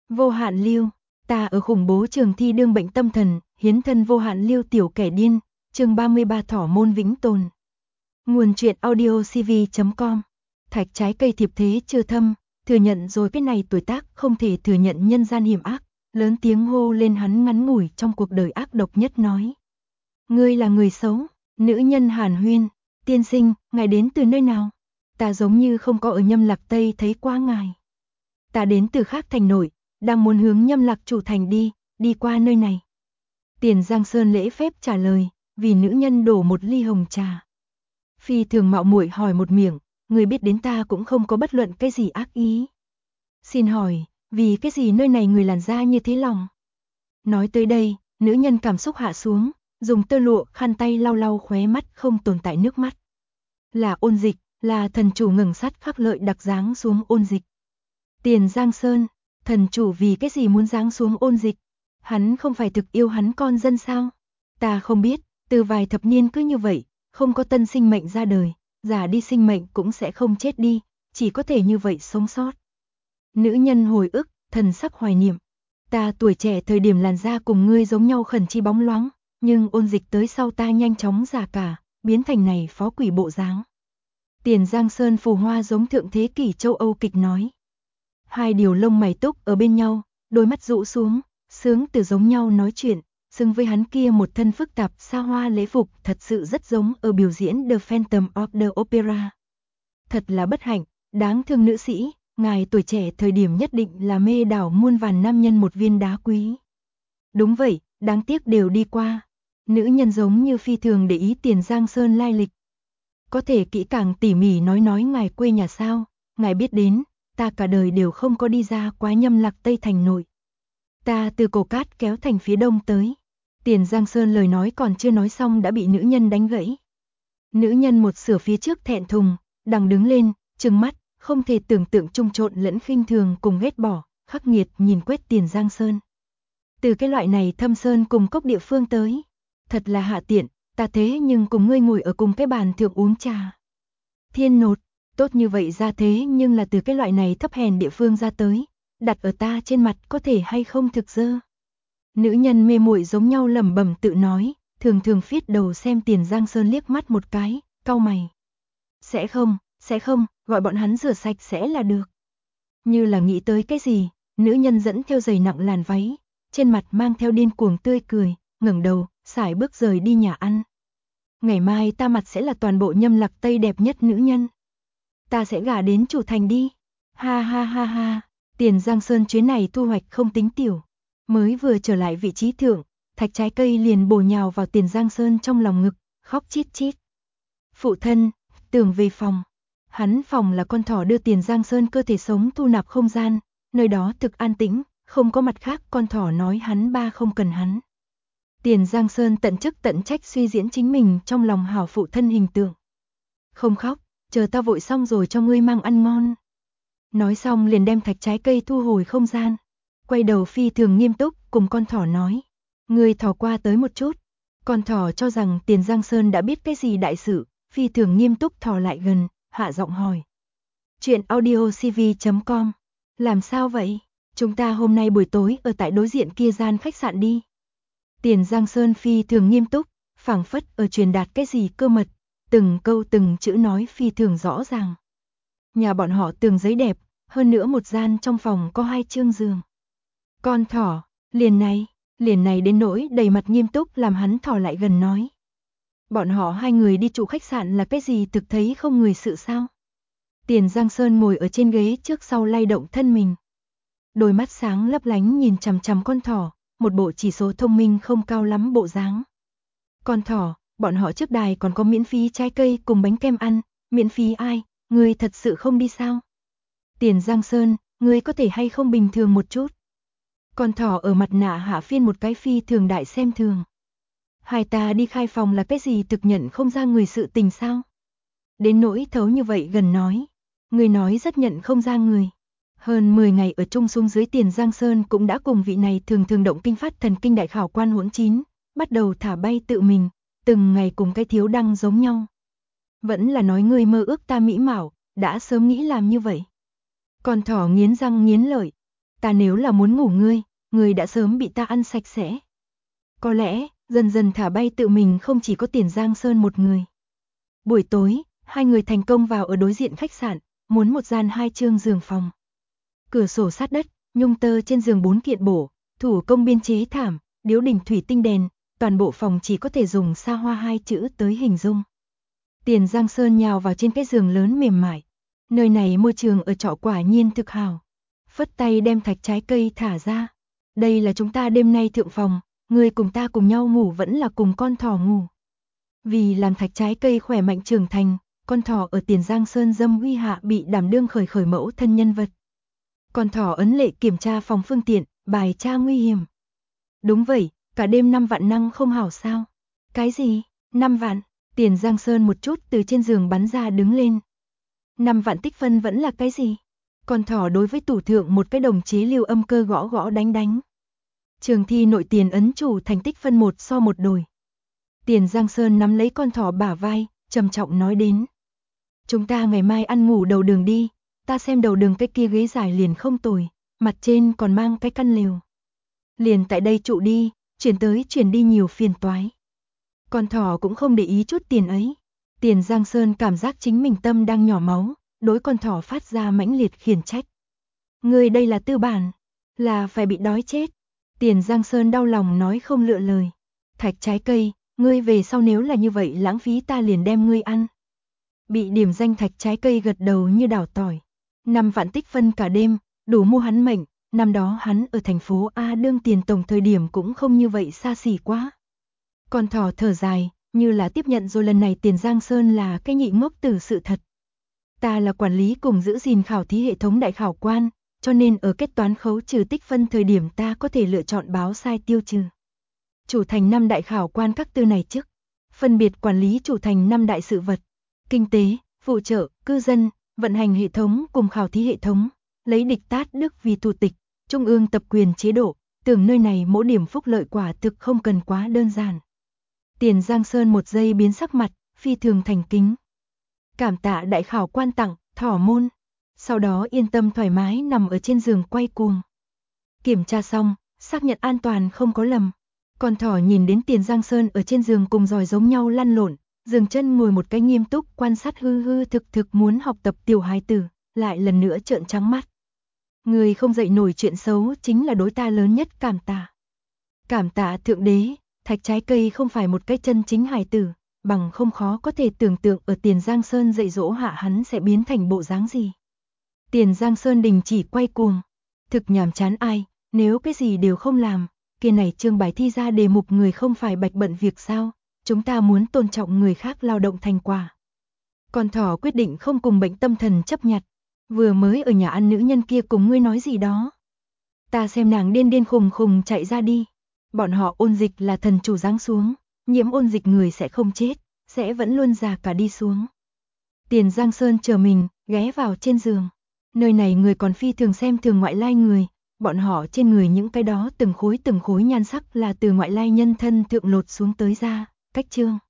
Vô hạn lưu, ta ở khủng bố trường thi đương bệnh tâm thần, hiến thân vô hạn lưu tiểu kẻ điên, chương 33 thỏ môn vĩnh tồn. Nguồn truyện audio cv.com. Thạch trái cây thiệp thế chưa thâm, thừa nhận rồi cái này tuổi tác không thể thừa nhận nhân gian hiểm ác, lớn tiếng hô lên hắn ngắn ngủi trong cuộc đời ác độc nhất nói. Ngươi là người xấu, nữ nhân Hàn Huyên, tiên sinh, ngài đến từ nơi nào? Ta giống như không có ở Nhâm Lạc Tây thấy qua ngài. Ta đến từ khác thành nổi, đang muốn hướng Nhâm Lạc chủ thành đi qua nơi này. Tiền Giang Sơn lễ phép trả lời, vì nữ nhân đổ một ly hồng trà. Phi thường mạo muội hỏi một miệng, người biết đến ta cũng không có bất luận cái gì ác ý. Xin hỏi, vì cái gì nơi này người làn da như thế lòng? Nói tới đây, nữ nhân cảm xúc hạ xuống, dùng tơ lụa khăn tay lau lau khóe mắt không tồn tại nước mắt. Là Ôn Dịch, là thần chủ ngừng sắt khắc lợi đặc giáng xuống Ôn Dịch. Tiền Giang Sơn, thần chủ vì cái gì muốn giáng xuống Ôn Dịch? Hắn không phải thực yêu hắn con dân sao? Ta không biết, từ vài thập niên cứ như vậy, không có tân sinh mệnh ra đời, già đi sinh mệnh cũng sẽ không chết đi, chỉ có thể như vậy sống sót. Nữ nhân hồi ức, thần sắc hoài niệm. Ta tuổi trẻ thời điểm làn da cùng ngươi giống nhau khẩn chi bóng loáng, nhưng Ôn Dịch tới sau ta nhanh chóng già cả, biến thành này phó quỷ bộ dáng. Tiền Giang Sơn phù hoa giống thượng thế kỷ châu Âu kịch nói. Hai điều lông mày túc ở bên nhau, đôi mắt rũ xuống, sướng từ giống nhau nói chuyện, xứng với hắn kia một thân phức tạp xa hoa lễ phục thật sự rất giống ở biểu diễn The Phantom of the Opera. Thật là bất hạnh, đáng thương nữ sĩ, ngài tuổi trẻ thời điểm nhất định là mê đảo muôn vàn nam nhân một viên đá quý. Đúng vậy, đáng tiếc đều đi qua. Nữ nhân giống như phi thường để ý Tiền Giang Sơn lai lịch. Có thể kỹ càng tỉ mỉ nói ngài quê nhà sao, ngài biết đến, ta cả đời đều không có đi ra quá Nhâm Lạc Tây thành nội. Ta từ Cổ Cát kéo thành phía đông tới. Tiền Giang Sơn lời nói còn chưa nói xong đã bị nữ nhân đánh gãy. Nữ nhân một sửa phía trước thẹn thùng, đằng đứng lên, trừng mắt, không thể tưởng tượng trung trộn lẫn khinh thường cùng ghét bỏ, khắc nghiệt nhìn quét Tiền Giang Sơn. Từ cái loại này thâm sơn cùng cốc địa phương tới, thật là hạ tiện, ta thế nhưng cùng ngươi ngồi ở cùng cái bàn thượng uống trà. Thiên nột, tốt như vậy ra thế nhưng là từ cái loại này thấp hèn địa phương ra tới, đặt ở ta trên mặt có thể hay không thực dơ. Nữ nhân mê muội giống nhau lẩm bẩm tự nói, thường thường phiết đầu xem Tiền Giang Sơn liếc mắt một cái, cau mày. Sẽ không, gọi bọn hắn rửa sạch sẽ là được. Như là nghĩ tới cái gì, nữ nhân dẫn theo giày nặng làn váy, trên mặt mang theo điên cuồng tươi cười, ngẩng đầu, sải bước rời đi nhà ăn. Ngày mai ta mặt sẽ là toàn bộ Nhâm Lạc Tây đẹp nhất nữ nhân. Ta sẽ gả đến chủ thành đi. Ha ha ha ha, Tiền Giang Sơn chuyến này thu hoạch không tính tiểu. Mới vừa trở lại vị trí thượng, thạch trái cây liền bổ nhào vào Tiền Giang Sơn trong lòng ngực, khóc chít chít. Phụ thân, tưởng về phòng. Hắn phòng là con thỏ đưa Tiền Giang Sơn cơ thể sống thu nạp không gian, nơi đó thực an tĩnh, không có mặt khác con thỏ nói hắn ba không cần hắn. Tiền Giang Sơn tận chức tận trách suy diễn chính mình trong lòng hảo phụ thân hình tượng. Không khóc, chờ ta vội xong rồi cho ngươi mang ăn ngon. Nói xong liền đem thạch trái cây thu hồi không gian. Quay đầu phi thường nghiêm túc cùng con thỏ nói. Ngươi thỏ qua tới một chút. Con thỏ cho rằng Tiền Giang Sơn đã biết cái gì đại sự, phi thường nghiêm túc thỏ lại gần, hạ giọng hỏi. Chuyện audio cv.com. Làm sao vậy? Chúng ta hôm nay buổi tối ở tại đối diện kia gian khách sạn đi. Tiền Giang Sơn phi thường nghiêm túc, phảng phất ở truyền đạt cái gì cơ mật, từng câu từng chữ nói phi thường rõ ràng. Nhà bọn họ tường giấy đẹp, hơn nữa một gian trong phòng có 2 chương giường. Con thỏ, liền này đến nỗi đầy mặt nghiêm túc làm hắn thỏ lại gần nói. Bọn họ 2 người đi trụ khách sạn là cái gì thực thấy không người sự sao? Tiền Giang Sơn ngồi ở trên ghế trước sau lay động thân mình. Đôi mắt sáng lấp lánh nhìn chằm chằm con thỏ, một bộ chỉ số thông minh không cao lắm bộ dáng. Con thỏ, bọn họ trước đài còn có miễn phí trái cây cùng bánh kem ăn, miễn phí ai, ngươi thật sự không đi sao? Tiền Giang Sơn, ngươi có thể hay không bình thường một chút? Con thỏ ở mặt nạ hạ phiên một cái phi thường đại xem thường. Hai ta đi khai phòng là cái gì thực nhận không ra người sự tình sao? Đến nỗi thấu như vậy gần nói. Người nói rất nhận không ra người. Hơn 10 ngày ở chung xuống dưới Tiền Giang Sơn cũng đã cùng vị này thường động kinh phát thần kinh đại khảo quan hỗn chín, bắt đầu thả bay tự mình, từng ngày cùng cái thiếu đăng giống nhau. Vẫn là nói người mơ ước ta mỹ mạo, đã sớm nghĩ làm như vậy. Con thỏ nghiến răng nghiến lợi. Ta nếu là muốn ngủ ngươi đã sớm bị ta ăn sạch sẽ. Có lẽ, dần dần thả bay tự mình không chỉ có Tiền Giang Sơn một người. Buổi tối, hai người thành công vào ở đối diện khách sạn, muốn một gian 2 chương giường phòng. Cửa sổ sát đất, nhung tơ trên giường 4 kiện bổ, thủ công biên chế thảm, điếu đỉnh thủy tinh đèn, toàn bộ phòng chỉ có thể dùng xa hoa 2 chữ tới hình dung. Tiền Giang Sơn nhào vào trên cái giường lớn mềm mại. Nơi này môi trường ở trọ quả nhiên thực hào. Phất tay đem thạch trái cây thả ra. Đây là chúng ta đêm nay thượng phòng, ngươi cùng ta cùng nhau ngủ vẫn là cùng con thỏ ngủ. Vì làm thạch trái cây khỏe mạnh trưởng thành, con thỏ ở Tiền Giang Sơn dâm uy hạ bị đảm đương khởi mẫu thân nhân vật. Con thỏ ấn lệ kiểm tra phòng phương tiện, bài tra nguy hiểm. Đúng vậy, cả đêm 5 vạn năng không hảo sao? Cái gì? 5 vạn? Tiền Giang Sơn một chút từ trên giường bắn ra đứng lên. 5 vạn tích phân vẫn là cái gì? Con thỏ đối với tủ thượng một cái đồng chế lưu âm cơ gõ gõ đánh. Trường thi nội tiền ấn chủ thành tích phân 1-1 đổi. Tiền Giang Sơn nắm lấy con thỏ bả vai, trầm trọng nói đến. Chúng ta ngày mai ăn ngủ đầu đường đi, ta xem đầu đường cái kia ghế dài liền không tồi, mặt trên còn mang cái căn lều. Liền tại đây trụ đi, chuyển tới chuyển đi nhiều phiền toái. Con thỏ cũng không để ý chút tiền ấy. Tiền Giang Sơn cảm giác chính mình tâm đang nhỏ máu, đối con thỏ phát ra mãnh liệt khiển trách. Ngươi đây là tư bản, là phải bị đói chết. Tiền Giang Sơn đau lòng nói không lựa lời. Thạch trái cây, ngươi về sau nếu là như vậy lãng phí ta liền đem ngươi ăn. Bị điểm danh thạch trái cây gật đầu như đảo tỏi. 5 vạn tích phân cả đêm, đủ mua hắn mệnh, năm đó hắn ở thành phố A đương tiền tổng thời điểm cũng không như vậy xa xỉ quá. Con thỏ thở dài, như là tiếp nhận rồi lần này Tiền Giang Sơn là cái nhị ngốc tử sự thật. Ta là quản lý cùng giữ gìn khảo thí hệ thống đại khảo quan, cho nên ở kết toán khấu trừ tích phân thời điểm ta có thể lựa chọn báo sai tiêu trừ. Chủ thành 5 đại khảo quan các tư này chức, phân biệt quản lý chủ thành 5 đại sự vật, kinh tế, phụ trợ, cư dân, vận hành hệ thống cùng khảo thí hệ thống, lấy địch tát Đức vì thủ tịch, trung ương tập quyền chế độ, tưởng nơi này mỗi điểm phúc lợi quả thực không cần quá đơn giản. Tiền Giang Sơn một giây biến sắc mặt, phi thường thành kính. Cảm tạ đại khảo quan tặng, thỏ môn. Sau đó yên tâm thoải mái nằm ở trên giường quay cuồng. Kiểm tra xong, xác nhận an toàn không có lầm. Con thỏ nhìn đến Tiền Giang Sơn ở trên giường cùng giòi giống nhau lăn lộn, giường chân ngồi một cái nghiêm túc quan sát hư thực muốn học tập tiểu hài tử, lại lần nữa trợn trắng mắt. Người không dậy nổi chuyện xấu chính là đối ta lớn nhất cảm tạ. Cảm tạ thượng đế, thạch trái cây không phải một cái chân chính hài tử, bằng không khó có thể tưởng tượng ở Tiền Giang Sơn dạy dỗ hạ hắn sẽ biến thành bộ dáng gì. Tiền Giang Sơn đình chỉ quay cuồng. Thực nhàm chán ai, nếu cái gì đều không làm, kia này chương bài thi ra đề mục người không phải bạch bận việc sao, chúng ta muốn tôn trọng người khác lao động thành quả. Con thỏ quyết định không cùng bệnh tâm thần chấp nhặt, vừa mới ở nhà ăn nữ nhân kia cùng ngươi nói gì đó. Ta xem nàng điên khùng chạy ra đi. Bọn họ ôn dịch là thần chủ giáng xuống, nhiễm ôn dịch người sẽ không chết, sẽ vẫn luôn già cả đi xuống. Tiền Giang Sơn chờ mình, ghé vào trên giường. Nơi này người còn phi thường xem thường ngoại lai người, bọn họ trên người những cái đó từng khối nhan sắc là từ ngoại lai nhân thân thượng lột xuống tới ra, cách chương.